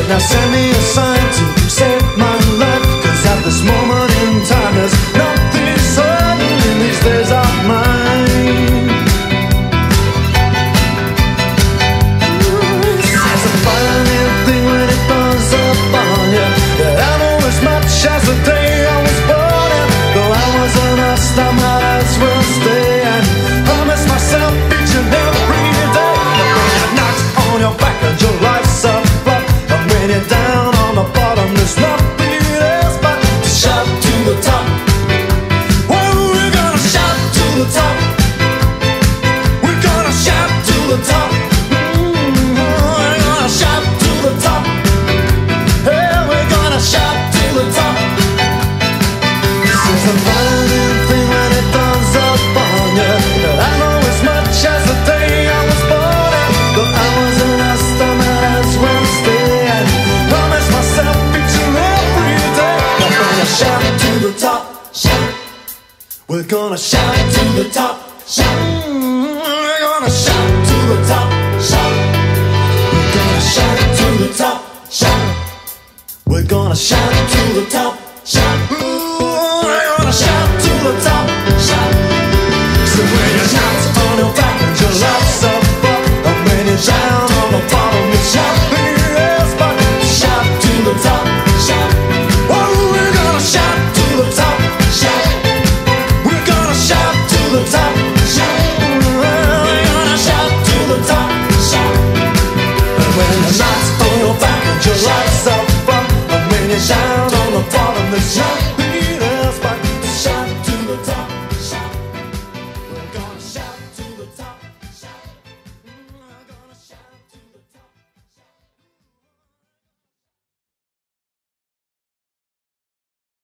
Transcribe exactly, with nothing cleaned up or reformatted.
Now send me a sign to save my life, 'cause at this moment in time there's nothing certain in these days of mine. It's a funny thing when it burns up on you. I know as much as the day I was born, and though I wasn't asked, I might as well stay and promise myself each and every day that when you're knocked on your back and your life's up, and when you're down on the bottom, there's nothing else but to shout to the top. Well, we're gonna shout to the top. We're gonna shout to the top. Mm, we're gonna shout to the top. Hey, we're gonna shout to the top. It's a funny thing when it dawns upon you. I know as much as the day I was born, and though I wasn't asked, I might as well stay and promise myself each and every day. We're gonna shout to the top, shout. We're gonna shout to the top, shout. Mm, we're gonna shout to the top, shout. We're gonna shout to the top, shout. We're gonna shout to the top, shout. Ooh, we're gonna shout to the top, shout. So when you're knocked on your back and your life's up, and when you're down on the bottom, you shout the yes, but shout to the top, shout. Oh, we're gonna shout to the top, shout. We're gonna shout to the top, shout. We're gonna shout to the top, shout. And when you're knocked on your back and your life's up, and when you're down on the bottom, you shout.